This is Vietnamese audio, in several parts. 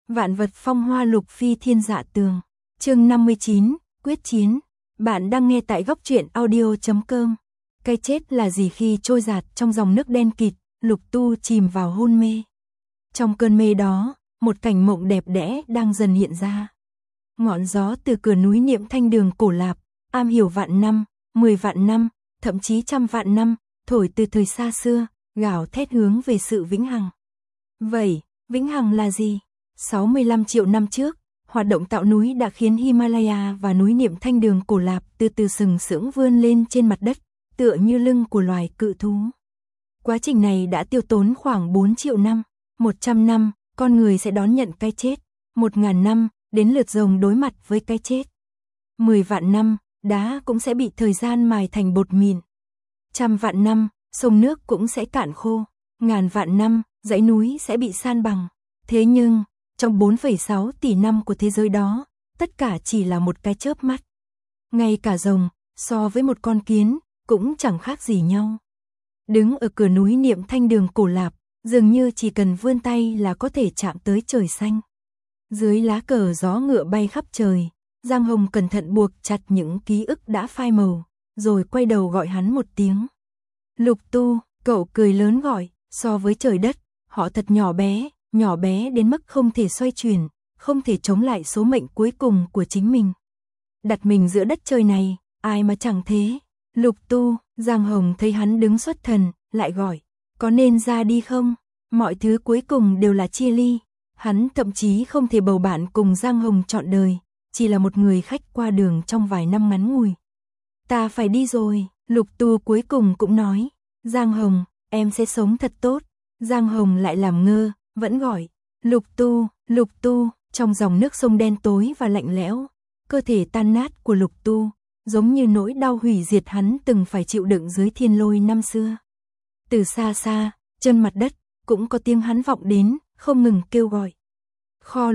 Vạn vật phong hoa lục phi thiên dạ tường. Chương 59, quyết chiến. Bạn đang nghe tại góc truyện audio.com. Cái chết là gì khi trôi dạt trong dòng nước đen kịt, Lục Tu chìm vào hôn mê. Trong cơn mê đó, một cảnh mộng đẹp đẽ đang dần hiện ra. Ngọn gió từ cửa núi Niệm Thanh Đường cổ Lạp, am hiểu vạn năm, 10 vạn năm, thậm chí trăm vạn năm, thổi từ thời xa xưa, gào thét hướng về sự vĩnh hằng. Vậy, vĩnh hằng là gì? 65 triệu năm trước, hoạt động tạo núi đã khiến Himalaya và núi Niệm Thanh Đường cổ Lạp từ từ sừng sững vươn lên trên mặt đất, tựa như lưng của loài cự thú. Quá trình này đã tiêu tốn khoảng 4 triệu năm, 100 năm, con người sẽ đón nhận cái chết, 1000 năm, đến lượt rồng đối mặt với cái chết. 10 vạn năm, đá cũng sẽ bị thời gian mài thành bột mịn. 100 vạn năm, sông nước cũng sẽ cạn khô. 1000 vạn năm, dãy núi sẽ bị san bằng. Thế nhưng, trong 4,6 tỷ năm của thế giới đó, tất cả chỉ là một cái chớp mắt. Ngay cả rồng, so với một con kiến, cũng chẳng khác gì nhau. Đứng ở cửa núi Niệm Thanh Đường cổ Lạp, dường như chỉ cần vươn tay là có thể chạm tới trời xanh. Dưới lá cờ gió ngựa bay khắp trời, Giang Hồng cẩn thận buộc chặt những ký ức đã phai màu, rồi quay đầu gọi hắn một tiếng. Lục Tu, cậu cười lớn gọi, so với trời đất, họ thật nhỏ bé đến mức không thể xoay chuyển, không thể chống lại số mệnh cuối cùng của chính mình. Đặt mình giữa đất trời này, ai mà chẳng thế. Lục Tu, Giang Hồng thấy hắn đứng xuất thần, lại gọi, có nên ra đi không? Mọi thứ cuối cùng đều là chia ly. Hắn thậm chí không thể bầu bạn cùng Giang Hồng trọn đời, chỉ là một người khách qua đường trong vài năm ngắn ngủi. Ta phải đi rồi, Lục Tu cuối cùng cũng nói, Giang Hồng, em sẽ sống thật tốt. Giang Hồng lại làm ngơ, vẫn gọi, Lục Tu, trong dòng nước sông đen tối và lạnh lẽo, cơ thể tan nát của Lục Tu, giống như nỗi đau hủy diệt hắn từng phải chịu đựng dưới thiên lôi năm xưa. Từ xa xa, chân mặt đất, cũng có tiếng hắn vọng đến, không ngừng kêu gọi. Kho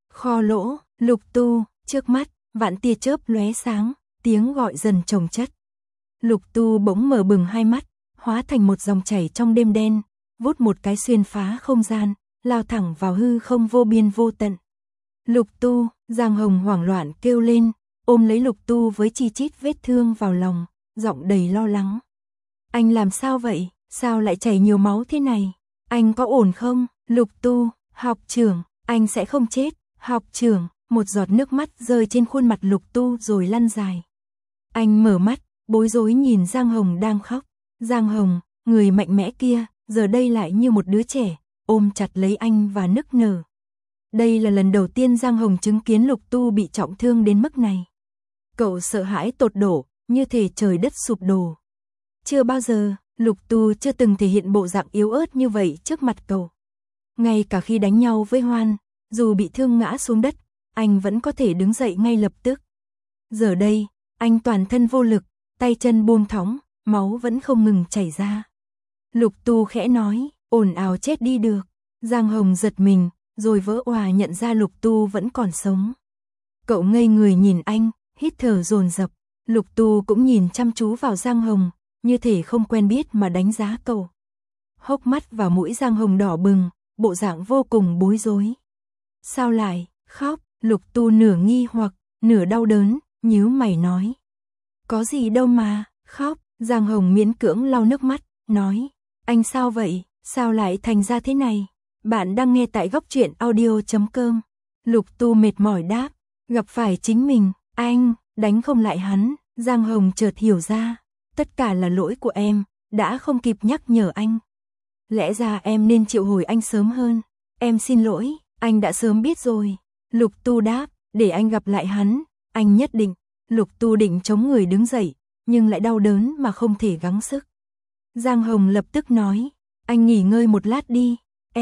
lỗ, Lục Tu, trước mắt, vạn tia chớp lóe sáng, tiếng gọi dần chồng chất. Lục Tu bỗng mở bừng hai mắt, hóa thành một dòng chảy trong đêm đen, vút một cái xuyên phá không gian, lao thẳng vào hư không vô biên vô tận. Lục Tu, Giang Hồng hoảng loạn kêu lên, ôm lấy Lục Tu với chi chít vết thương vào lòng, giọng đầy lo lắng. Anh làm sao vậy? Sao lại chảy nhiều máu thế này? Anh có ổn không? Lục Tu, học trưởng, anh sẽ không chết. Học trưởng, một giọt nước mắt rơi trên khuôn mặt Lục Tu rồi lăn dài. Anh mở mắt, bối rối nhìn Giang Hồng đang khóc. Giang Hồng, người mạnh mẽ kia, giờ đây lại như một đứa trẻ, ôm chặt lấy anh và nức nở. Đây là lần đầu tiên Giang Hồng chứng kiến Lục Tu bị trọng thương đến mức này. Cậu sợ hãi tột độ, như thể trời đất sụp đổ. Chưa bao giờ, Lục Tu chưa từng thể hiện bộ dạng yếu ớt như vậy trước mặt cậu. Ngay cả khi đánh nhau với Hoan, dù bị thương ngã xuống đất, anh vẫn có thể đứng dậy ngay lập tức. Giờ đây, anh toàn thân vô lực, tay chân buông thõng, máu vẫn không ngừng chảy ra. Lục Tu khẽ nói, ồn ào chết đi được. Giang Hồng giật mình, rồi vỡ òa nhận ra Lục Tu vẫn còn sống. Cậu ngây người nhìn anh, hít thở dồn dập. Lục Tu cũng nhìn chăm chú vào Giang Hồng, như thể không quen biết mà đánh giá cậu. Hốc mắt và mũi Giang Hồng đỏ bừng, bộ dạng vô cùng bối rối. Sao lại khóc? Lục Tu nửa nghi hoặc, nửa đau đớn, nhíu mày nói. Có gì đâu mà khóc. Giang Hồng miễn cưỡng lau nước mắt, nói. Anh sao vậy? Sao lại thành ra thế này? Bạn đang nghe tại góc truyện audio.com. Lục Tu mệt mỏi đáp. Gặp phải chính mình, anh, đánh không lại hắn. Giang Hồng chợt hiểu ra. Tất cả là lỗi của em, đã không kịp nhắc nhở anh. Lẽ ra em nên triệu hồi anh sớm hơn. Em xin lỗi, anh đã sớm biết rồi. Lục Tu đáp, để anh gặp lại hắn, anh nhất định. Lục Tu định chống người đứng dậy, nhưng lại đau đớn mà không thể gắng sức. Giang Hồng lập tức nói, anh nghỉ ngơi một lát đi.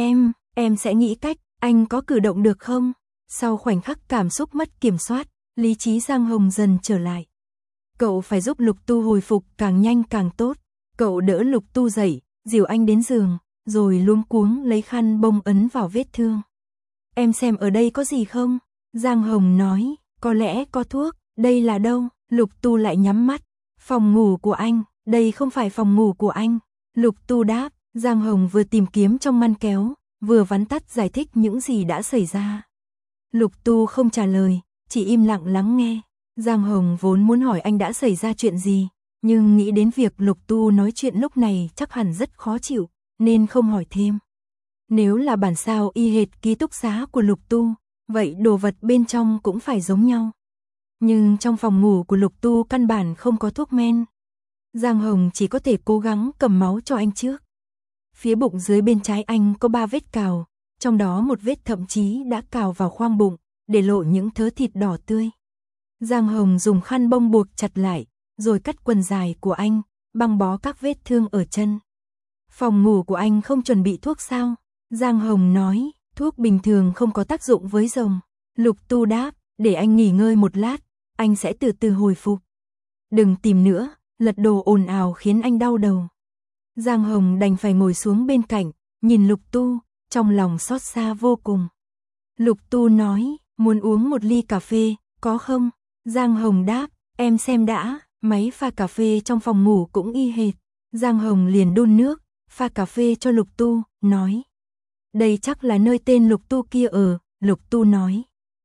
Em sẽ nghĩ cách, anh có cử động được không? Sau khoảnh khắc cảm xúc mất kiểm soát, lý trí Giang Hồng dần trở lại. Cậu phải giúp Lục Tu hồi phục càng nhanh càng tốt. Cậu đỡ Lục Tu dậy, dìu anh đến giường, rồi luống cuống lấy khăn bông ấn vào vết thương. Em xem ở đây có gì không? Giang Hồng nói, có lẽ có thuốc. Đây là đâu? Lục Tu lại nhắm mắt. Phòng ngủ của anh. Đây không phải phòng ngủ của anh. Lục Tu đáp. Giang Hồng vừa tìm kiếm trong ngăn kéo, vừa vắn tắt giải thích những gì đã xảy ra. Lục Tu không trả lời, chỉ im lặng lắng nghe. Giang Hồng vốn muốn hỏi anh đã xảy ra chuyện gì, nhưng nghĩ đến việc Lục Tu nói chuyện lúc này chắc hẳn rất khó chịu, nên không hỏi thêm. Nếu là bản sao y hệt ký túc xá của Lục Tu, vậy đồ vật bên trong cũng phải giống nhau. Nhưng trong phòng ngủ của Lục Tu căn bản không có thuốc men. Giang Hồng chỉ có thể cố gắng cầm máu cho anh trước. Phía bụng dưới bên trái anh có 3 vết cào, trong đó một vết thậm chí đã cào vào khoang bụng, để lộ những thớ thịt đỏ tươi. Giang Hồng dùng khăn bông buộc chặt lại, rồi cắt quần dài của anh, băng bó các vết thương ở chân. Phòng ngủ của anh không chuẩn bị thuốc sao? Giang Hồng nói, thuốc bình thường không có tác dụng với rồng. Lục Tu đáp, để anh nghỉ ngơi một lát, anh sẽ từ từ hồi phục. Đừng tìm nữa, lật đồ ồn ào khiến anh đau đầu. Giang Hồng đành phải ngồi xuống bên cạnh, nhìn Lục Tu, trong lòng xót xa vô cùng. Lục Tu nói, muốn uống một ly cà phê, có không? Giang Hồng đáp, em xem đã, máy pha cà phê trong phòng ngủ cũng y hệt. Giang Hồng liền đun nước, pha cà phê cho Lục Tu, nói. Đây chắc là nơi tên Lục Tu kia ở, Lục Tu nói.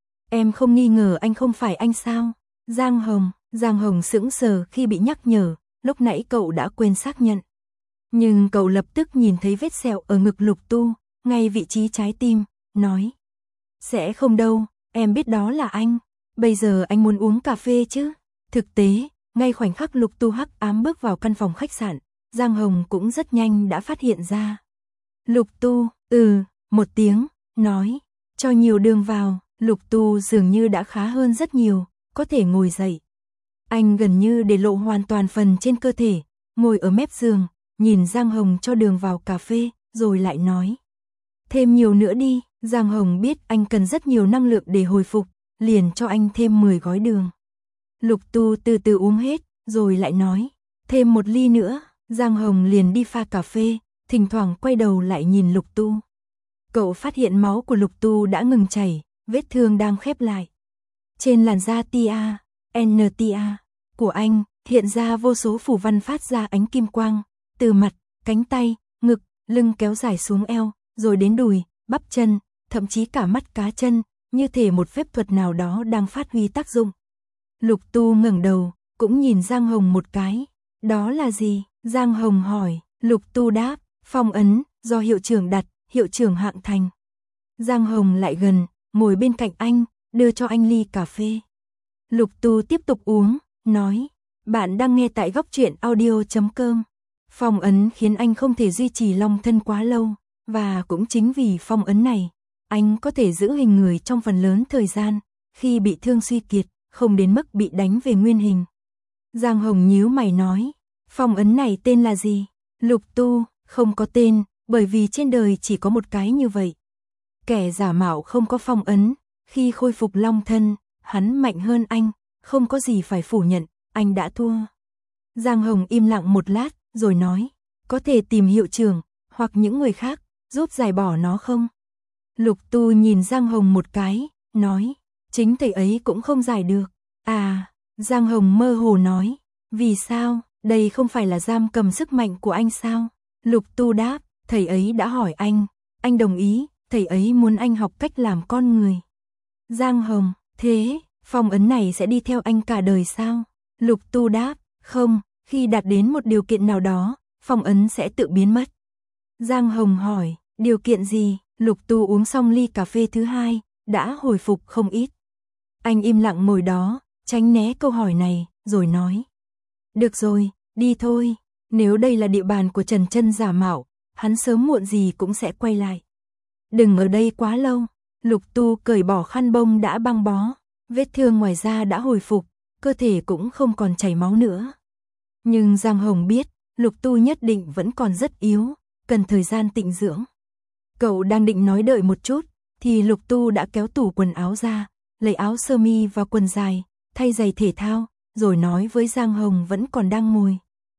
Em không nghi ngờ anh không phải anh sao? Giang Hồng sững sờ khi bị nhắc nhở, lúc nãy cậu đã quên xác nhận. Nhưng cậu lập tức nhìn thấy vết sẹo ở ngực Lục Tu, ngay vị trí trái tim, nói. Sẽ không đâu, em biết đó là anh. Bây giờ anh muốn uống cà phê chứ? Thực tế, ngay khoảnh khắc Lục Tu hắc ám bước vào căn phòng khách sạn, Giang Hồng cũng rất nhanh đã phát hiện ra. Lục Tu, một tiếng, nói, cho nhiều đường vào. Lục Tu dường như đã khá hơn rất nhiều, có thể ngồi dậy. Anh gần như để lộ hoàn toàn phần trên cơ thể, ngồi ở mép giường, nhìn Giang Hồng cho đường vào cà phê, rồi lại nói. Thêm nhiều nữa đi. Giang Hồng biết anh cần rất nhiều năng lượng để hồi phục, liền cho anh thêm 10 gói đường. Lục Tu từ từ uống hết, rồi lại nói, thêm một ly nữa. Giang Hồng liền đi pha cà phê, thỉnh thoảng quay đầu lại nhìn Lục Tu. Cậu phát hiện máu của Lục Tu đã ngừng chảy, vết thương đang khép lại. Trên làn da NTA của anh, hiện ra vô số phù văn phát ra ánh kim quang, từ mặt, cánh tay, ngực, lưng kéo dài xuống eo, rồi đến đùi, bắp chân, thậm chí cả mắt cá chân, như thể một phép thuật nào đó đang phát huy tác dụng. Lục Tu ngẩng đầu, cũng nhìn Giang Hồng một cái. Đó là gì? Giang Hồng hỏi. Lục Tu đáp, phong ấn, do hiệu trưởng đặt, hiệu trưởng Hạng Thành. Giang Hồng lại gần, ngồi bên cạnh anh, đưa cho anh ly cà phê. Lục Tu tiếp tục uống, nói, bạn đang nghe tại góc truyện audio.com. Phong ấn khiến anh không thể duy trì long thân quá lâu, và cũng chính vì phong ấn này, anh có thể giữ hình người trong phần lớn thời gian, khi bị thương suy kiệt, không đến mức bị đánh về nguyên hình. Giang Hồng nhíu mày nói, phong ấn này tên là gì? Lục Tu, không có tên, bởi vì trên đời chỉ có một cái như vậy. Kẻ giả mạo không có phong ấn, khi khôi phục long thân, hắn mạnh hơn anh, không có gì phải phủ nhận, anh đã thua. Giang Hồng im lặng một lát, rồi nói, có thể tìm hiệu trưởng, hoặc những người khác, giúp giải bỏ nó không? Lục Tu nhìn Giang Hồng một cái, nói, chính thầy ấy cũng không giải được. À, Giang Hồng mơ hồ nói, vì sao, đây không phải là giam cầm sức mạnh của anh sao? Lục Tu đáp, thầy ấy đã hỏi anh đồng ý, thầy ấy muốn anh học cách làm con người. Giang Hồng, thế, phong ấn này sẽ đi theo anh cả đời sao? Lục Tu đáp, không, khi đạt đến một điều kiện nào đó, phong ấn sẽ tự biến mất. Giang Hồng hỏi, điều kiện gì? Lục Tu uống xong ly cà phê thứ hai, đã hồi phục không ít. Anh im lặng ngồi đó, tránh né câu hỏi này, rồi nói. Được rồi, đi thôi, nếu đây là địa bàn của Trần Chân giả mạo, hắn sớm muộn gì cũng sẽ quay lại. Đừng ở đây quá lâu. Lục Tu cởi bỏ khăn bông đã băng bó, vết thương ngoài da đã hồi phục, cơ thể cũng không còn chảy máu nữa. Nhưng Giang Hồng biết, Lục Tu nhất định vẫn còn rất yếu, cần thời gian tịnh dưỡng. Cậu đang định nói đợi một chút, thì Lục Tu đã kéo tủ quần áo ra, lấy áo sơ mi và quần dài, thay giày thể thao, rồi nói với Giang Hồng vẫn còn đang ngồi.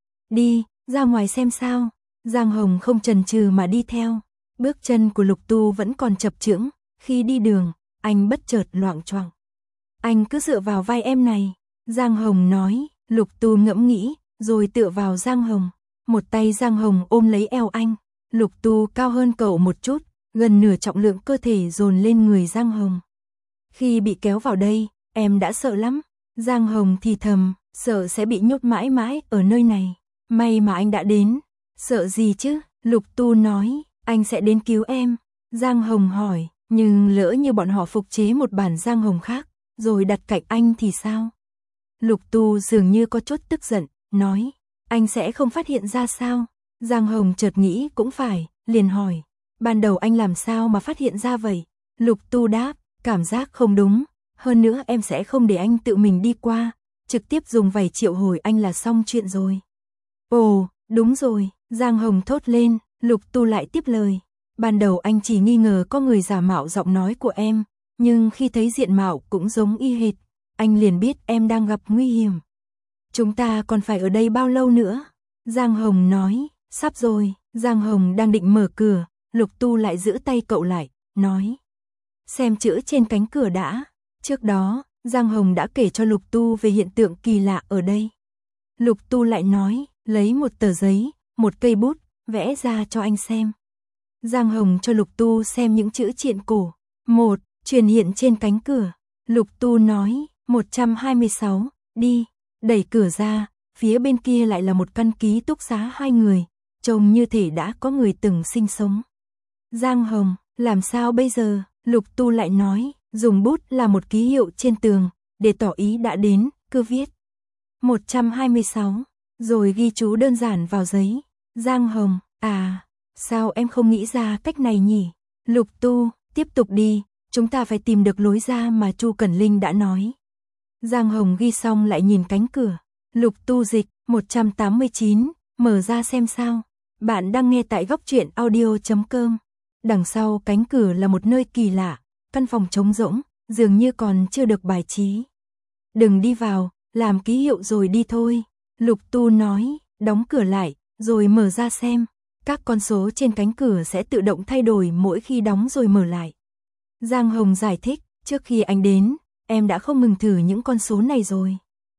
Đi, ra ngoài xem sao. Giang Hồng không chần chừ mà đi theo. Bước chân của Lục Tu vẫn còn chập chững, khi đi đường, anh bất chợt loạng choạng. Anh cứ dựa vào vai em này. Giang Hồng nói. Lục Tu ngẫm nghĩ, rồi tựa vào Giang Hồng. Một tay Giang Hồng ôm lấy eo anh. Lục Tu cao hơn cậu một chút, gần nửa trọng lượng cơ thể dồn lên người Giang Hồng. Khi bị kéo vào đây, em đã sợ lắm. Giang Hồng thì thầm, sợ sẽ bị nhốt mãi mãi ở nơi này. May mà anh đã đến. Sợ gì chứ? Lục Tu nói, anh sẽ đến cứu em. Giang Hồng hỏi, nhưng lỡ như bọn họ phục chế một bản Giang Hồng khác, rồi đặt cạnh anh thì sao? Lục Tu dường như có chút tức giận, nói, anh sẽ không phát hiện ra sao? Giang Hồng chợt nghĩ cũng phải, liền hỏi, ban đầu anh làm sao mà phát hiện ra vậy? Lục Tu đáp, cảm giác không đúng, hơn nữa em sẽ không để anh tự mình đi qua, trực tiếp dùng vảy triệu hồi anh là xong chuyện rồi. Ồ, đúng rồi, Giang Hồng thốt lên, Lục Tu lại tiếp lời, ban đầu anh chỉ nghi ngờ có người giả mạo giọng nói của em, nhưng khi thấy diện mạo cũng giống y hệt, anh liền biết em đang gặp nguy hiểm. Chúng ta còn phải ở đây bao lâu nữa? Giang Hồng nói, sắp rồi. Giang Hồng đang định mở cửa, Lục Tu lại giữ tay cậu lại, nói, xem chữ trên cánh cửa đã. Trước đó, Giang Hồng đã kể cho Lục Tu về hiện tượng kỳ lạ ở đây. Lục Tu lại nói, lấy một tờ giấy, một cây bút, vẽ ra cho anh xem. Giang Hồng cho Lục Tu xem những chữ triện cổ. Một, truyền hiện trên cánh cửa. Lục Tu nói, 126, đi. Đẩy cửa ra, phía bên kia lại là một căn ký túc xá 2 người, trông như thể đã có người từng sinh sống. Giang Hồng, làm sao bây giờ? Lục Tu lại nói, dùng bút là một ký hiệu trên tường, để tỏ ý đã đến, cứ viết 126, rồi ghi chú đơn giản vào giấy. Giang Hồng, à, sao em không nghĩ ra cách này nhỉ? Lục Tu, tiếp tục đi, chúng ta phải tìm được lối ra mà Chu Cẩn Linh đã nói. Giang Hồng ghi xong lại nhìn cánh cửa. Lục Tu dịch, 189, mở ra xem sao. Bạn đang nghe tại góc truyện audio.com. Đằng sau cánh cửa là một nơi kỳ lạ, căn phòng trống rỗng, dường như còn chưa được bài trí. Đừng đi vào, làm ký hiệu rồi đi thôi. Lục Tu nói, đóng cửa lại, rồi mở ra xem. Các con số trên cánh cửa sẽ tự động thay đổi mỗi khi đóng rồi mở lại. Giang Hồng giải thích, trước khi anh đến, em đã không ngừng thử những con số này rồi.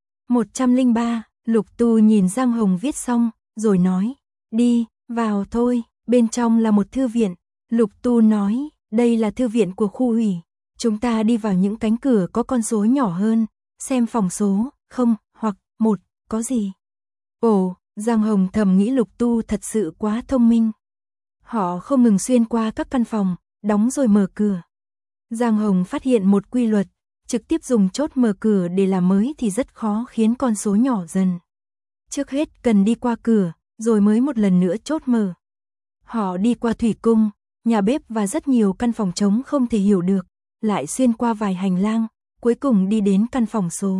103, Lục Tu nhìn Giang Hồng viết xong, rồi nói, đi, vào thôi, bên trong là một thư viện. Lục Tu nói, đây là thư viện của khu ủy. Chúng ta đi vào những cánh cửa có con số nhỏ hơn, xem phòng số 0 hoặc 1 có gì. Ồ, Giang Hồng thầm nghĩ Lục Tu thật sự quá thông minh. Họ không ngừng xuyên qua các căn phòng, đóng rồi mở cửa. Giang Hồng phát hiện một quy luật, trực tiếp dùng chốt mở cửa để làm mới thì rất khó khiến con số nhỏ dần. Trước hết cần đi qua cửa, rồi mới một lần nữa chốt mở. Họ đi qua thủy cung, nhà bếp và rất nhiều căn phòng trống không thể hiểu được, lại xuyên qua vài hành lang, cuối cùng đi đến căn phòng số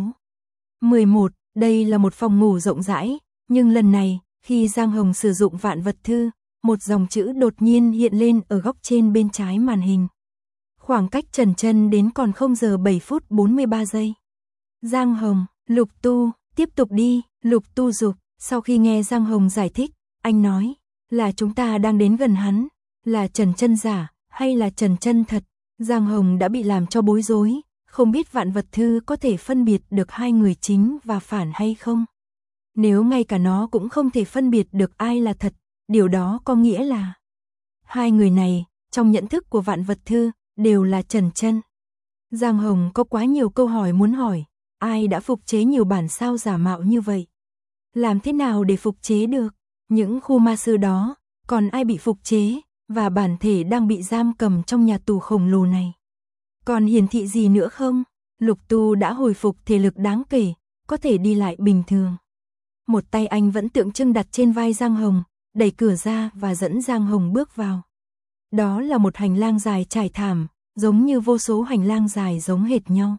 11. Đây là một phòng ngủ rộng rãi, nhưng lần này, khi Giang Hồng sử dụng vạn vật thư, một dòng chữ đột nhiên hiện lên ở góc trên bên trái màn hình. Khoảng cách Trần Chân đến còn 0 giờ 7 phút 43 giây. Giang Hồng, Lục Tu, tiếp tục đi. Lục Tu dục, sau khi nghe Giang Hồng giải thích, anh nói, là chúng ta đang đến gần hắn, là Trần Chân giả, hay là Trần Chân thật? Giang Hồng đã bị làm cho bối rối, không biết vạn vật thư có thể phân biệt được hai người chính và phản hay không. Nếu ngay cả nó cũng không thể phân biệt được ai là thật, điều đó có nghĩa là hai người này, trong nhận thức của vạn vật thư, đều là Trần Chân. Giang Hồng có quá nhiều câu hỏi muốn hỏi, ai đã phục chế nhiều bản sao giả mạo như vậy? Làm thế nào để phục chế được? Những khu ma sư đó, còn ai bị phục chế, và bản thể đang bị giam cầm trong nhà tù khổng lồ này? Còn hiển thị gì nữa không? Lục Tu đã hồi phục thể lực đáng kể, có thể đi lại bình thường. Một tay anh vẫn tượng trưng đặt trên vai Giang Hồng, đẩy cửa ra và dẫn Giang Hồng bước vào. Đó là một hành lang dài trải thảm, giống như vô số hành lang dài giống hệt nhau.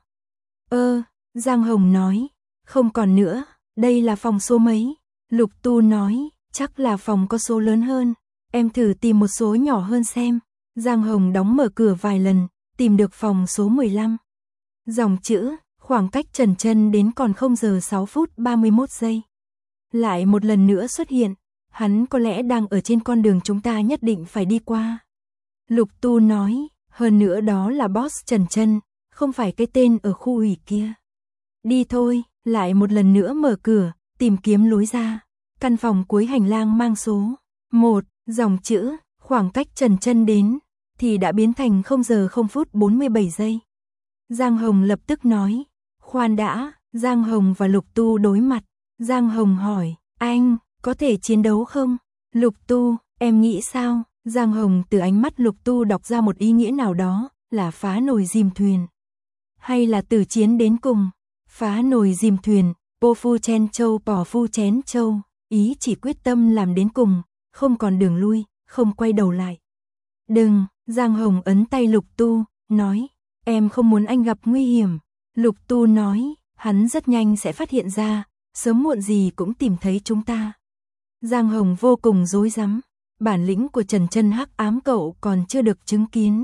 Giang Hồng nói, không còn nữa, đây là phòng số mấy? Lục Tu nói, chắc là phòng có số lớn hơn, em thử tìm một số nhỏ hơn xem. Giang Hồng đóng mở cửa vài lần, tìm được phòng số 15. Dòng chữ, khoảng cách Trần Chân đến còn 0 giờ 6 phút 31 giây. Lại một lần nữa xuất hiện, hắn có lẽ đang ở trên con đường chúng ta nhất định phải đi qua. Lục Tu nói, hơn nữa đó là boss Trần Chân, không phải cái tên ở khu ủy kia. Đi thôi, lại một lần nữa mở cửa, tìm kiếm lối ra. Căn phòng cuối hành lang mang số 1, dòng chữ, khoảng cách Trần Chân đến, thì đã biến thành 0 giờ 0 phút 47 giây. Giang Hồng lập tức nói. Khoan đã, Giang Hồng và Lục Tu đối mặt. Giang Hồng hỏi, anh, có thể chiến đấu không? Lục Tu, em nghĩ sao? Giang Hồng từ ánh mắt Lục Tu đọc ra một ý nghĩa nào đó, là phá nồi dìm thuyền. Hay là tử chiến đến cùng? Phá nồi dìm thuyền, po phu chen châu bỏ phu chén châu, ý chỉ quyết tâm làm đến cùng, không còn đường lui, không quay đầu lại. Đừng, Giang Hồng ấn tay Lục Tu, nói, em không muốn anh gặp nguy hiểm. Lục Tu nói, hắn rất nhanh sẽ phát hiện ra, sớm muộn gì cũng tìm thấy chúng ta. Giang Hồng vô cùng rối rắm, bản lĩnh của Trần Chân Hắc Ám cậu còn chưa được chứng kiến.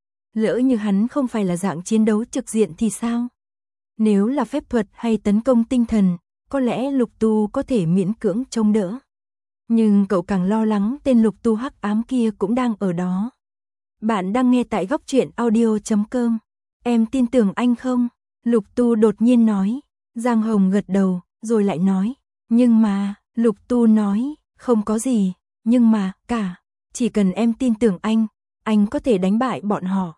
Lỡ như hắn không phải là dạng chiến đấu trực diện thì sao? Nếu là phép thuật hay tấn công tinh thần, có lẽ Lục Tu có thể miễn cưỡng chống đỡ. Nhưng cậu càng lo lắng tên Lục Tu Hắc Ám kia cũng đang ở đó. Bạn đang nghe tại góc truyện audio.com. Em tin tưởng anh không? Lục Tu đột nhiên nói. Giang Hồng gật đầu, rồi lại nói. Nhưng mà, Lục Tu nói, không có gì, nhưng mà, cả, chỉ cần em tin tưởng anh có thể đánh bại bọn họ.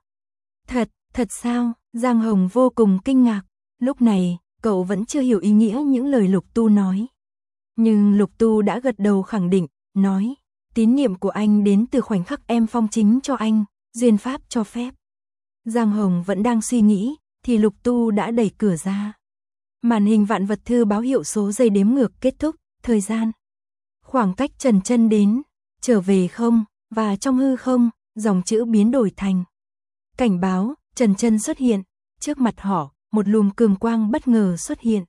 Thật sao? Giang Hồng vô cùng kinh ngạc. Lúc này, cậu vẫn chưa hiểu ý nghĩa những lời Lục Tu nói. Nhưng Lục Tu đã gật đầu khẳng định, nói, tín niệm của anh đến từ khoảnh khắc em phong chính cho anh, duyên pháp cho phép. Giang Hồng vẫn đang suy nghĩ, thì Lục Tu đã đẩy cửa ra. Màn hình vạn vật thư báo hiệu số giây đếm ngược kết thúc, thời gian. Khoảng cách Trần Chân đến, trở về không, và trong hư không, dòng chữ biến đổi thành. Cảnh báo, Trần Chân xuất hiện, trước mặt họ, một luồng cường quang bất ngờ xuất hiện.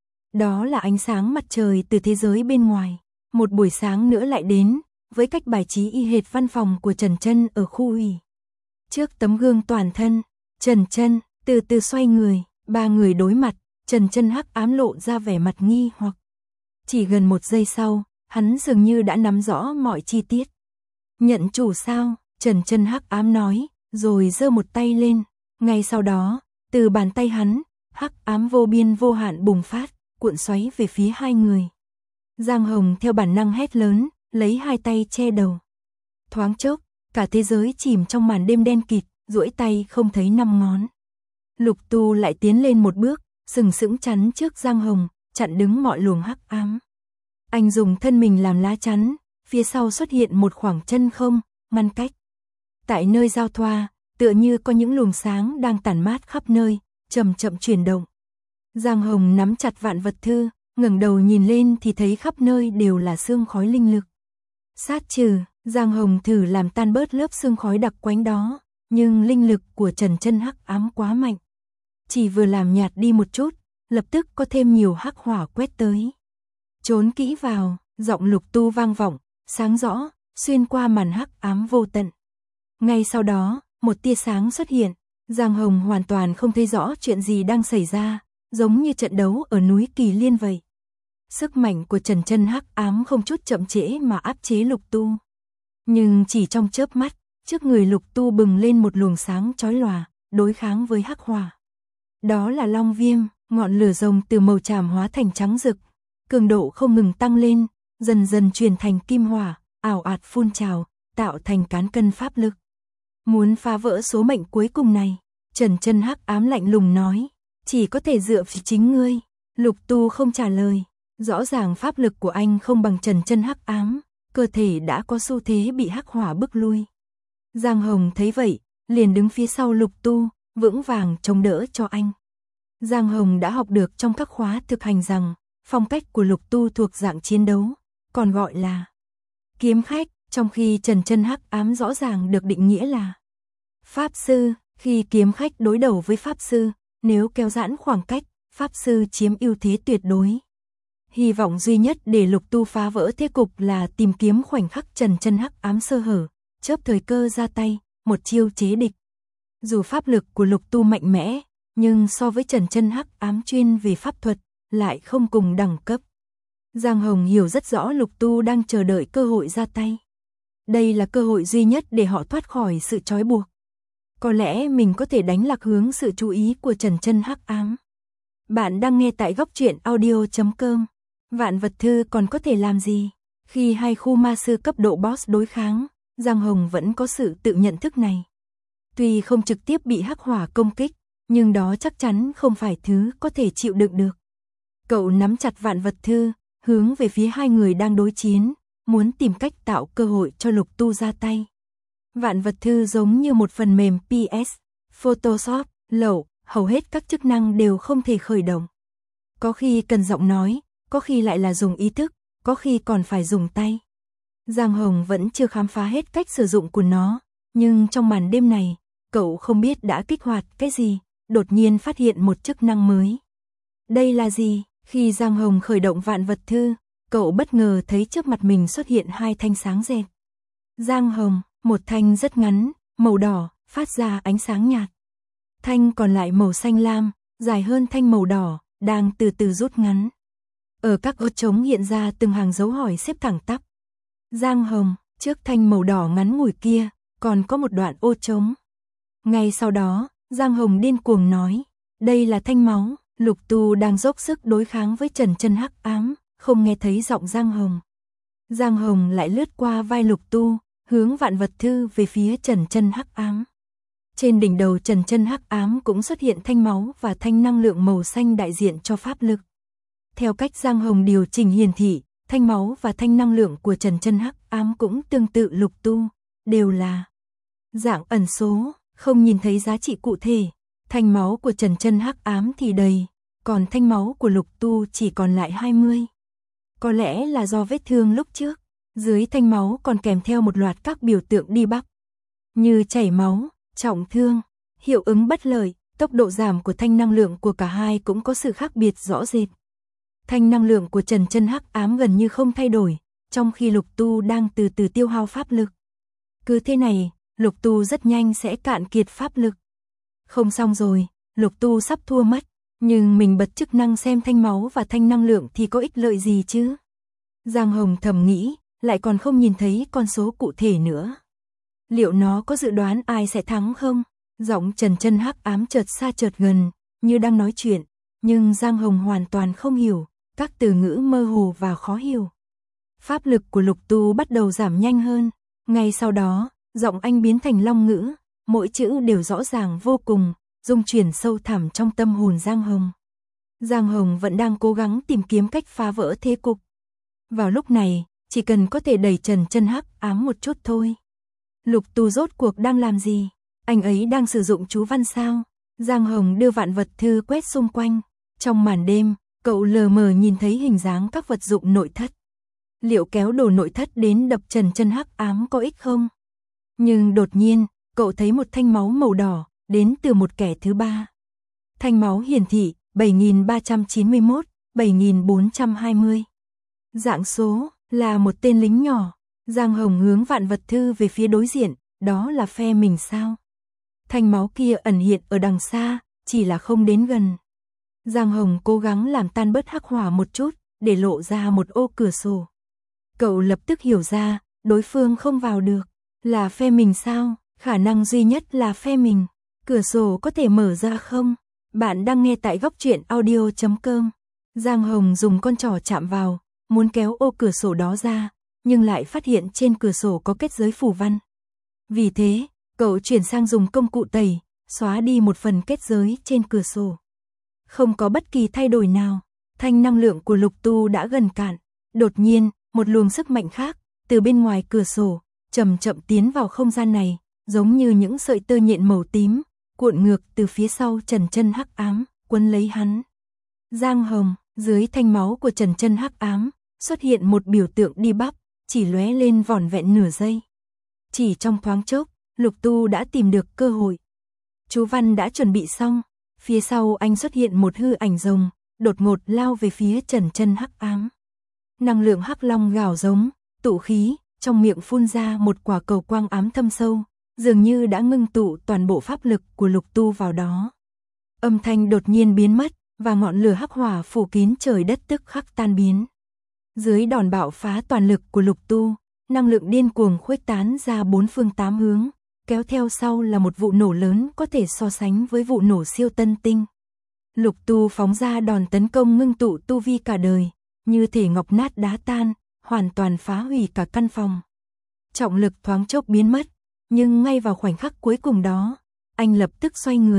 Đó là ánh sáng mặt trời từ thế giới bên ngoài. Một buổi sáng nữa lại đến, với cách bài trí y hệt văn phòng của Trần Chân ở khu ủy. Trước tấm gương toàn thân, Trần Chân từ từ xoay người, ba người đối mặt, Trần Chân Hắc Ám lộ ra vẻ mặt nghi hoặc. Chỉ gần một giây sau, hắn dường như đã nắm rõ mọi chi tiết. Nhận chủ sao? Trần Chân Hắc Ám nói, rồi giơ một tay lên. Ngay sau đó, từ bàn tay hắn, hắc ám vô biên vô hạn bùng phát, cuộn xoáy về phía hai người. Giang Hồng theo bản năng hét lớn, lấy hai tay che đầu. Thoáng chốc, cả thế giới chìm trong màn đêm đen kịt, duỗi tay không thấy năm ngón. Lục Tu lại tiến lên một bước, sừng sững chắn trước Giang Hồng, chặn đứng mọi luồng hắc ám. Anh dùng thân mình làm lá chắn, phía sau xuất hiện một khoảng chân không, ngăn cách. Tại nơi giao thoa, tựa như có những luồng sáng đang tản mát khắp nơi, chậm chậm chuyển động. Giang Hồng nắm chặt vạn vật thư, ngẩng đầu nhìn lên thì thấy khắp nơi đều là sương khói linh lực. Sát trừ, Giang Hồng thử làm tan bớt lớp sương khói đặc quánh đó, nhưng linh lực của Trần Chân Hắc Ám quá mạnh. Chỉ vừa làm nhạt đi một chút, lập tức có thêm nhiều hắc hỏa quét tới. Trốn kỹ vào, giọng Lục Tu vang vọng, sáng rõ, xuyên qua màn hắc ám vô tận. Ngay sau đó, một tia sáng xuất hiện, Giang Hồng hoàn toàn không thấy rõ chuyện gì đang xảy ra, giống như trận đấu ở núi Kỳ Liên vậy. Sức mạnh của Trần Chân Hắc Ám không chút chậm trễ mà áp chế Lục Tu. Nhưng chỉ trong chớp mắt, trước người Lục Tu bừng lên một luồng sáng chói lòa, đối kháng với hắc hỏa. Đó là long viêm, ngọn lửa rồng từ màu tràm hóa thành trắng rực, cường độ không ngừng tăng lên, dần dần chuyển thành kim hỏa, ảo ạt phun trào, tạo thành cán cân pháp lực. Muốn phá vỡ số mệnh cuối cùng này, Trần Chân Hắc Ám lạnh lùng nói, chỉ có thể dựa vào chính ngươi. Lục Tu không trả lời, rõ ràng pháp lực của anh không bằng Trần Chân Hắc Ám, cơ thể đã có xu thế bị hắc hỏa bức lui. Giang Hồng thấy vậy, liền đứng phía sau Lục Tu, vững vàng chống đỡ cho anh. Giang Hồng đã học được trong các khóa thực hành rằng, phong cách của Lục Tu thuộc dạng chiến đấu, còn gọi là kiếm khách, trong khi Trần Chân Hắc Ám rõ ràng được định nghĩa là pháp sư. Khi kiếm khách đối đầu với pháp sư, nếu kéo giãn khoảng cách, pháp sư chiếm ưu thế tuyệt đối. Hy vọng duy nhất để Lục Tu phá vỡ thế cục là tìm kiếm khoảnh khắc Trần Chân Hắc Ám sơ hở, chớp thời cơ ra tay, một chiêu chế địch. Dù pháp lực của Lục Tu mạnh mẽ, nhưng so với Trần Chân Hắc Ám chuyên về pháp thuật, lại không cùng đẳng cấp. Giang Hồng hiểu rất rõ Lục Tu đang chờ đợi cơ hội ra tay. Đây là cơ hội duy nhất để họ thoát khỏi sự trói buộc. Có lẽ mình có thể đánh lạc hướng sự chú ý của Trần Chân Hắc Ám. Bạn đang nghe tại góc truyện audio.com. Vạn vật thư còn có thể làm gì? Khi hai khu ma sư cấp độ boss đối kháng, Giang Hồng vẫn có sự tự nhận thức này. Tuy không trực tiếp bị hắc hỏa công kích, nhưng đó chắc chắn không phải thứ có thể chịu đựng được. Cậu nắm chặt vạn vật thư, hướng về phía hai người đang đối chiến, muốn tìm cách tạo cơ hội cho Lục Tu ra tay. Vạn vật thư giống như một phần mềm PS, Photoshop, lậu, hầu hết các chức năng đều không thể khởi động. Có khi cần giọng nói, có khi lại là dùng ý thức, có khi còn phải dùng tay. Giang Hồng vẫn chưa khám phá hết cách sử dụng của nó, nhưng trong màn đêm này, cậu không biết đã kích hoạt cái gì, đột nhiên phát hiện một chức năng mới. Đây là gì? Khi Giang Hồng khởi động vạn vật thư, cậu bất ngờ thấy trước mặt mình xuất hiện hai thanh sáng rệt. Giang Hồng, một thanh rất ngắn, màu đỏ, phát ra ánh sáng nhạt. Thanh còn lại màu xanh lam, dài hơn thanh màu đỏ, đang từ từ rút ngắn. Ở các ô trống hiện ra từng hàng dấu hỏi xếp thẳng tắp. Giang Hồng, trước thanh màu đỏ ngắn ngủi kia, còn có một đoạn ô trống. Ngay sau đó, Giang Hồng điên cuồng nói, đây là thanh máu. Lục Tu đang dốc sức đối kháng với trần chân hắc ám, không nghe thấy giọng Giang Hồng. Giang Hồng lại lướt qua vai Lục Tu, hướng vạn vật thư về phía trần chân hắc ám. Trên đỉnh đầu trần chân hắc ám cũng xuất hiện thanh máu và thanh năng lượng màu xanh đại diện cho pháp lực. Theo cách Giang Hồng điều chỉnh hiển thị, thanh máu và thanh năng lượng của trần chân hắc ám cũng tương tự Lục Tu, đều là dạng ẩn số, không nhìn thấy giá trị cụ thể. Thanh máu của trần chân hắc ám thì đầy, còn thanh máu của Lục Tu chỉ còn lại 20. Có lẽ là do vết thương lúc trước, dưới thanh máu còn kèm theo một loạt các biểu tượng đi bắc, như chảy máu, trọng thương, hiệu ứng bất lợi, tốc độ giảm của thanh năng lượng của cả hai cũng có sự khác biệt rõ rệt. Thanh năng lượng của trần chân hắc ám gần như không thay đổi, trong khi Lục Tu đang từ từ tiêu hao pháp lực. Cứ thế này, Lục Tu rất nhanh sẽ cạn kiệt pháp lực. Không xong rồi, Lục Tu sắp thua mất, nhưng mình bật chức năng xem thanh máu và thanh năng lượng thì có ích lợi gì chứ? Giang Hồng thầm nghĩ, lại còn không nhìn thấy con số cụ thể nữa. Liệu nó có dự đoán ai sẽ thắng không? Giọng trần chân hắc ám chợt xa chợt gần, như đang nói chuyện, nhưng Giang Hồng hoàn toàn không hiểu, các từ ngữ mơ hồ và khó hiểu. Pháp lực của Lục Tu bắt đầu giảm nhanh hơn, ngay sau đó, giọng anh biến thành long ngữ. Mỗi chữ đều rõ ràng vô cùng, dung chuyển sâu thẳm trong tâm hồn Giang Hồng. Giang Hồng vẫn đang cố gắng tìm kiếm cách phá vỡ thế cục. Vào lúc này, chỉ cần có thể đẩy trần chân hắc ám một chút thôi. Lục Tu rốt cuộc đang làm gì? Anh ấy đang sử dụng chú văn sao? Giang Hồng đưa vạn vật thư quét xung quanh. Trong màn đêm, cậu lờ mờ nhìn thấy hình dáng các vật dụng nội thất. Liệu kéo đồ nội thất đến đập trần chân hắc ám có ích không? Nhưng đột nhiên, cậu thấy một thanh máu màu đỏ, đến từ một kẻ thứ ba. Thanh máu hiển thị, 7391, 7420. Dạng số, là một tên lính nhỏ. Giang Hồng hướng vạn vật thư về phía đối diện, đó là phe mình sao? Thanh máu kia ẩn hiện ở đằng xa, chỉ là không đến gần. Giang Hồng cố gắng làm tan bớt hắc hỏa một chút, để lộ ra một ô cửa sổ. Cậu lập tức hiểu ra, đối phương không vào được. Là phe mình sao? Khả năng duy nhất là phe mình. Cửa sổ có thể mở ra không? Bạn đang nghe tại góc truyện audio.com. Giang Hồng dùng con trỏ chạm vào, muốn kéo ô cửa sổ đó ra, nhưng lại phát hiện trên cửa sổ có kết giới phù văn. Vì thế, cậu chuyển sang dùng công cụ tẩy, xóa đi một phần kết giới trên cửa sổ. Không có bất kỳ thay đổi nào, thanh năng lượng của Lục Tu đã gần cạn. Đột nhiên, một luồng sức mạnh khác, từ bên ngoài cửa sổ, chậm chậm tiến vào không gian này, giống như những sợi tơ nhện màu tím, cuộn ngược từ phía sau trần chân hắc ám, quấn lấy hắn. Giang Hồng, dưới thanh máu của trần chân hắc ám, xuất hiện một biểu tượng đi bắp, chỉ lóe lên vỏn vẹn nửa giây. Chỉ trong thoáng chốc, Lục Tu đã tìm được cơ hội. Chú văn đã chuẩn bị xong, phía sau anh xuất hiện một hư ảnh rồng, đột ngột lao về phía trần chân hắc ám. Năng lượng hắc long gào giống, tụ khí, trong miệng phun ra một quả cầu quang ám thâm sâu, dường như đã ngưng tụ toàn bộ pháp lực của Lục Tu vào đó. Âm thanh đột nhiên biến mất, và ngọn lửa hắc hỏa phủ kín trời đất tức khắc tan biến. Dưới đòn bạo phá toàn lực của Lục Tu, năng lượng điên cuồng khuếch tán ra bốn phương tám hướng, kéo theo sau là một vụ nổ lớn có thể so sánh với vụ nổ siêu tân tinh. Lục Tu phóng ra đòn tấn công ngưng tụ tu vi cả đời, như thể ngọc nát đá tan, hoàn toàn phá hủy cả căn phòng. Trọng lực thoáng chốc biến mất, nhưng ngay vào khoảnh khắc cuối cùng đó, anh lập tức xoay người,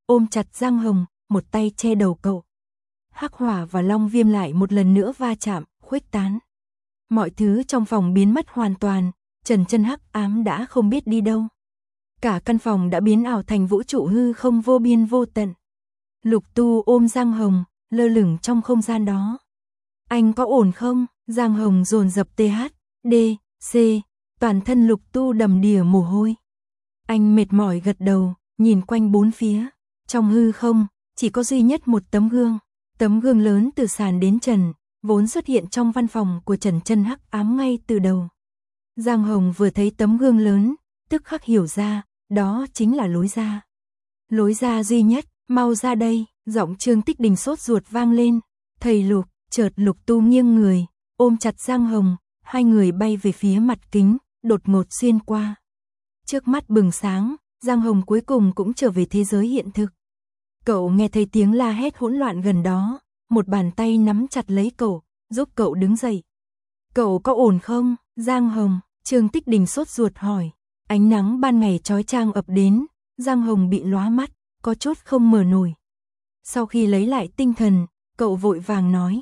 ôm chặt Giang Hồng, một tay che đầu cậu. Hắc hỏa và long viêm lại một lần nữa va chạm, khuếch tán. Mọi thứ trong phòng biến mất hoàn toàn, trần chân hắc ám đã không biết đi đâu. Cả căn phòng đã biến ảo thành vũ trụ hư không vô biên vô tận. Lục Tu ôm Giang Hồng, lơ lửng trong không gian đó. Anh có ổn không? Giang Hồng dồn dập THD, C, toàn thân Lục Tu đầm đìa mồ hôi. Anh mệt mỏi gật đầu, nhìn quanh bốn phía. Trong hư không, chỉ có duy nhất một tấm gương. Tấm gương lớn từ sàn đến trần, vốn xuất hiện trong văn phòng của Trần Chân hắc ám ngay từ đầu. Giang Hồng vừa thấy tấm gương lớn, tức khắc hiểu ra, đó chính là lối ra. Lối ra duy nhất, mau ra đây, giọng Trương Tích Đình sốt ruột vang lên. Thầy Lục, chợt Lục Tu nghiêng người, ôm chặt Giang Hồng, hai người bay về phía mặt kính, đột ngột xuyên qua. Trước mắt bừng sáng, Giang Hồng cuối cùng cũng trở về thế giới hiện thực. Cậu nghe thấy tiếng la hét hỗn loạn gần đó, một bàn tay nắm chặt lấy cậu, giúp cậu đứng dậy. Cậu có ổn không? Giang Hồng, Trương Tích Đình sốt ruột hỏi. Ánh nắng ban ngày chói chang ập đến, Giang Hồng bị lóa mắt, có chút không mở nổi. Sau khi lấy lại tinh thần, cậu vội vàng nói,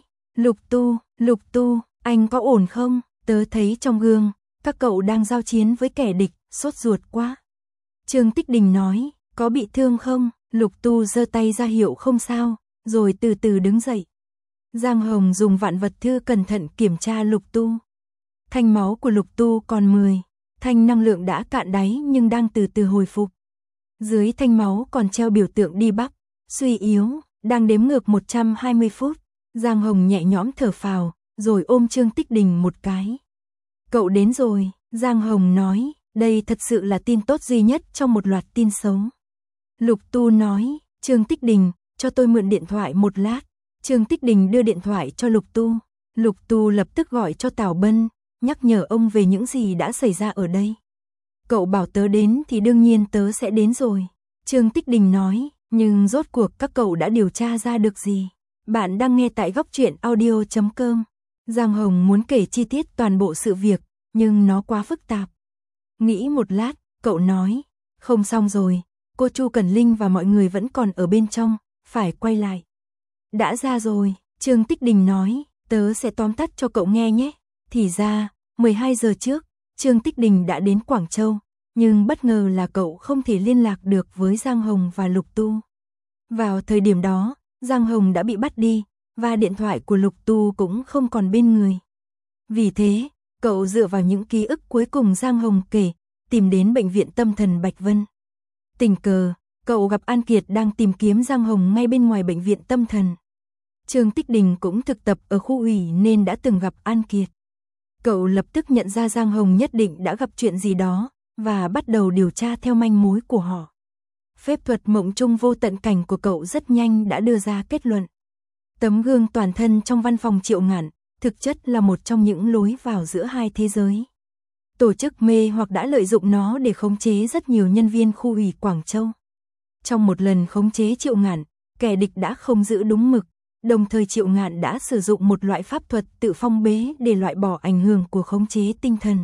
Lục Tu, anh có ổn không? Tớ thấy trong gương, các cậu đang giao chiến với kẻ địch, sốt ruột quá. Trương Tích Đình nói, có bị thương không? Lục Tu giơ tay ra hiệu không sao, rồi từ từ đứng dậy. Giang Hồng dùng vạn vật thư cẩn thận kiểm tra Lục Tu. Thanh máu của Lục Tu còn 10, thanh năng lượng đã cạn đáy nhưng đang từ từ hồi phục. Dưới thanh máu còn treo biểu tượng đi bắp, suy yếu, đang đếm ngược 120 phút. Giang Hồng nhẹ nhõm thở phào, rồi ôm Trương Tích Đình một cái. Cậu đến rồi, Giang Hồng nói, đây thật sự là tin tốt duy nhất trong một loạt tin xấu. Lục Tu nói, Trương Tích Đình, cho tôi mượn điện thoại một lát. Trương Tích Đình đưa điện thoại cho Lục Tu. Lục Tu lập tức gọi cho Tào Bân, nhắc nhở ông về những gì đã xảy ra ở đây. Cậu bảo tớ đến thì đương nhiên tớ sẽ đến rồi. Trương Tích Đình nói, nhưng rốt cuộc các cậu đã điều tra ra được gì? Bạn đang nghe tại góc truyện audio.com. Giang Hồng muốn kể chi tiết toàn bộ sự việc, nhưng nó quá phức tạp. Nghĩ một lát, cậu nói, không xong rồi, cô Chu Cẩn Linh và mọi người vẫn còn ở bên trong, phải quay lại. Đã ra rồi, Trương Tích Đình nói, tớ sẽ tóm tắt cho cậu nghe nhé. Thì ra, 12 giờ trước, Trương Tích Đình đã đến Quảng Châu, nhưng bất ngờ là cậu không thể liên lạc được với Giang Hồng và Lục Tu. Vào thời điểm đó, Giang Hồng đã bị bắt đi, và điện thoại của Lục Tu cũng không còn bên người. Vì thế, cậu dựa vào những ký ức cuối cùng Giang Hồng kể, tìm đến bệnh viện tâm thần Bạch Vân. Tình cờ, cậu gặp An Kiệt đang tìm kiếm Giang Hồng ngay bên ngoài bệnh viện tâm thần. Trương Tích Đình cũng thực tập ở khu ủy nên đã từng gặp An Kiệt. Cậu lập tức nhận ra Giang Hồng nhất định đã gặp chuyện gì đó, và bắt đầu điều tra theo manh mối của họ. Phép thuật mộng trung vô tận cảnh của cậu rất nhanh đã đưa ra kết luận. Tấm gương toàn thân trong văn phòng Triệu Ngạn, thực chất là một trong những lối vào giữa hai thế giới. Tổ chức mê hoặc đã lợi dụng nó để khống chế rất nhiều nhân viên khu ủy Quảng Châu. Trong một lần khống chế Triệu Ngạn, kẻ địch đã không giữ đúng mực, đồng thời Triệu Ngạn đã sử dụng một loại pháp thuật tự phong bế để loại bỏ ảnh hưởng của khống chế tinh thần.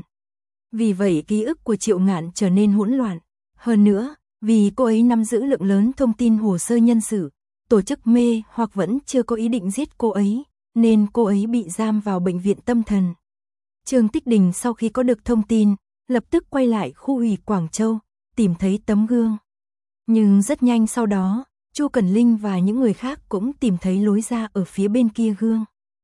Vì vậy ký ức của Triệu Ngạn trở nên hỗn loạn. Hơn nữa, vì cô ấy nắm giữ lượng lớn thông tin hồ sơ nhân sự, tổ chức mê hoặc vẫn chưa có ý định giết cô ấy, nên cô ấy bị giam vào bệnh viện tâm thần. Trương Tích Đình sau khi có được thông tin, lập tức quay lại khu ủy Quảng Châu, tìm thấy tấm gương. Nhưng rất nhanh sau đó, Chu Cẩn Linh và những người khác cũng tìm thấy lối ra ở phía bên kia gương.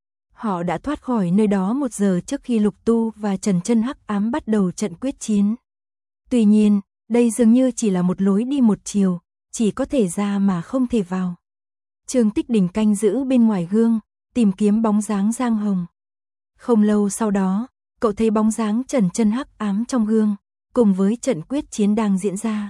Họ đã thoát khỏi nơi đó 1 giờ trước khi Lục Tu và Trần Chân hắc ám bắt đầu trận quyết chiến. Tuy nhiên, đây dường như chỉ là một lối đi một chiều, chỉ có thể ra mà không thể vào. Trương Tích Đình canh giữ bên ngoài gương, tìm kiếm bóng dáng Giang Hồng. Không lâu sau đó, cậu thấy bóng dáng Trần Chân hắc ám trong gương, cùng với trận quyết chiến đang diễn ra.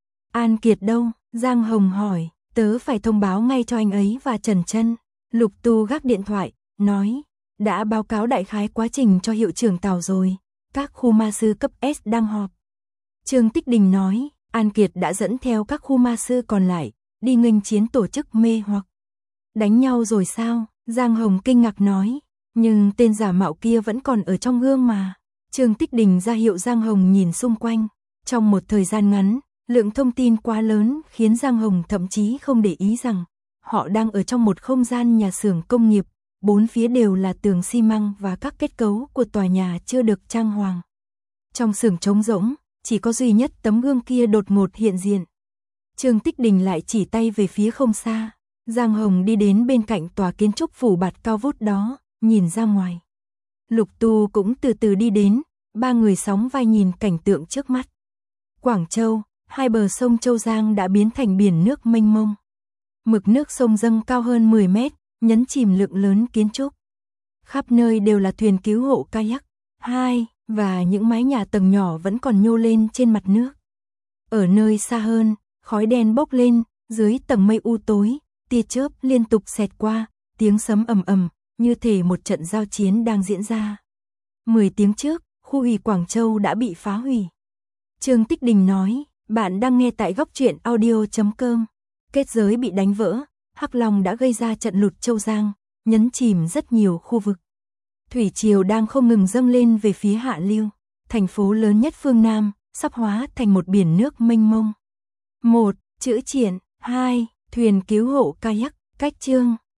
An Kiệt đâu? Giang Hồng hỏi, tớ phải thông báo ngay cho anh ấy và Trần Chân. Lục Tu gác điện thoại, nói, đã báo cáo đại khái quá trình cho hiệu trưởng Tào rồi, các khu ma sư cấp S đang họp. Trương Tích Đình nói, An Kiệt đã dẫn theo các khu ma sư còn lại, đi nghênh chiến tổ chức mê hoặc. Đánh nhau rồi sao? Giang Hồng kinh ngạc nói, nhưng tên giả mạo kia vẫn còn ở trong gương mà. Trương Tích Đình ra hiệu Giang Hồng nhìn xung quanh. Trong một thời gian ngắn, Lượng thông tin quá lớn khiến Giang Hồng thậm chí không để ý rằng họ đang ở trong một không gian nhà xưởng công nghiệp, bốn phía đều là tường xi măng và các kết cấu của tòa nhà chưa được trang hoàng. Trong xưởng trống rỗng, chỉ có duy nhất tấm gương kia đột ngột hiện diện. Trương Tích Đình lại chỉ tay về phía không xa. Giang Hồng đi đến bên cạnh tòa kiến trúc phủ bạt cao vút đó, nhìn ra ngoài. Lục Tu cũng từ từ đi đến, ba người sóng vai nhìn cảnh tượng trước mắt. Quảng Châu, hai bờ sông Châu Giang đã biến thành biển nước mênh mông. Mực nước sông dâng cao hơn 10 mét, nhấn chìm lượng lớn kiến trúc. Khắp nơi đều là thuyền cứu hộ kayak, và những mái nhà tầng nhỏ vẫn còn nhô lên trên mặt nước. Ở nơi xa hơn, khói đen bốc lên, dưới tầng mây u tối, tia chớp liên tục xẹt qua, tiếng sấm ầm ầm, như thể một trận giao chiến đang diễn ra. 10 tiếng trước, khu ủy Quảng Châu đã bị phá hủy. Trương Tích Đình nói, bạn đang nghe tại góc truyện audio.com. Kết giới bị đánh vỡ, Hắc Long đã gây ra trận lụt Châu Giang, nhấn chìm rất nhiều khu vực. Thủy triều đang không ngừng dâng lên về phía hạ lưu, thành phố lớn nhất phương Nam, sắp hóa thành một biển nước mênh mông. 1. Chữ triển. 2. Thuyền cứu hộ kayak. Cách chương